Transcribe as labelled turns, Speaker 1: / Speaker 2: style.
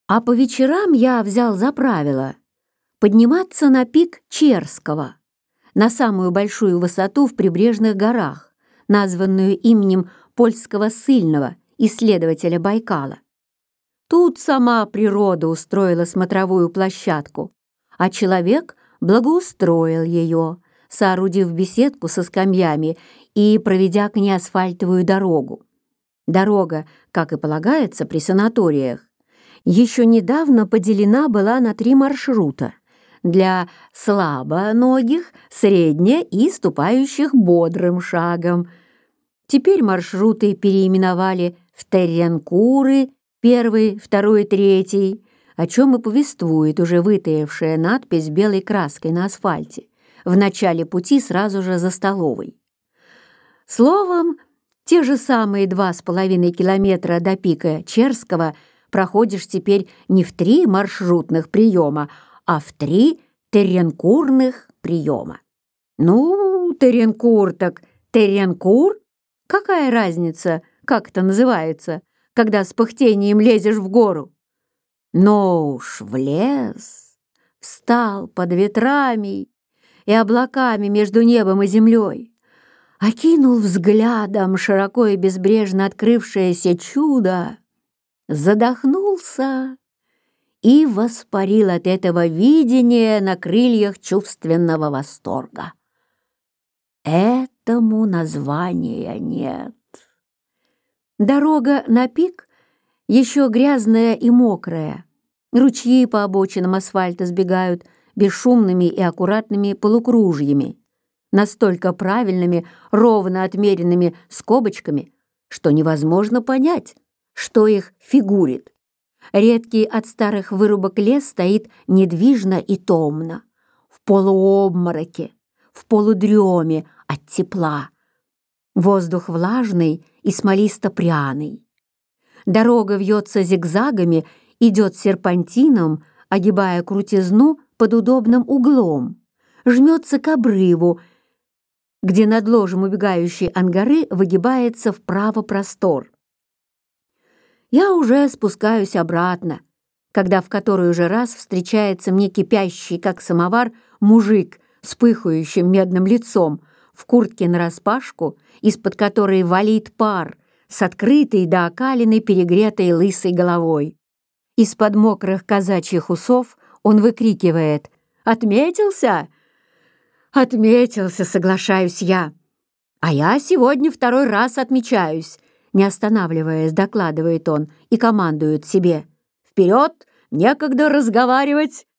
Speaker 1: А по вечерам я взял за правило подниматься на пик Черского, на самую большую высоту в прибрежных горах, названную именем польского ссыльного, исследователя Байкала. Тут сама природа устроила смотровую площадку, а человек благоустроил ее, соорудив беседку со скамьями и проведя к ней асфальтовую дорогу. Дорога, как и полагается при санаториях, еще недавно поделена была на 3 маршрута для слабоногих, средне- и ступающих бодрым шагом. Теперь маршруты переименовали в Терренкуры, 1, 2, 3, о чем и повествует уже вытаявшая надпись белой краской на асфальте в начале пути сразу же за столовой. Словом, те же самые 2,5 километра до пика Черского проходишь теперь не в 3 маршрутных приема, а в 3 терренкурных приема. Ну, терренкур так терренкур. Какая разница, как это называется, когда с пыхтением лезешь в гору? Но уж влез, встал под ветрами и облаками между небом и землей, окинул взглядом широко и безбрежно открывшееся чудо, задохнулся и воспарил от этого видения на крыльях чувственного восторга. Этому названия нет. Дорога на пик еще грязная и мокрая. Ручьи по обочинам асфальта сбегают бесшумными и аккуратными полукружьями, настолько правильными, ровно отмеренными скобочками, что невозможно понять, что их фигурит. Редкий от старых вырубок лес стоит недвижно и томно, в полуобмороке, в полудреме от тепла. Воздух влажный и смолисто-пряный. Дорога вьется зигзагами, идет серпантином, огибая крутизну под удобным углом, жмется к обрыву, где над ложем убегающей ангары выгибается вправо простор. Я уже спускаюсь обратно, когда в который уже раз встречается мне кипящий, как самовар, мужик с пыхающим медным лицом, в куртке нараспашку, из-под которой валит пар, с открытой до окалины перегретой лысой головой. Из-под мокрых казачьих усов он выкрикивает: «Отметился?» «Отметился, соглашаюсь я. А я сегодня 2 раз отмечаюсь», не останавливаясь, докладывает он и командует себе: «Вперед! Некогда разговаривать!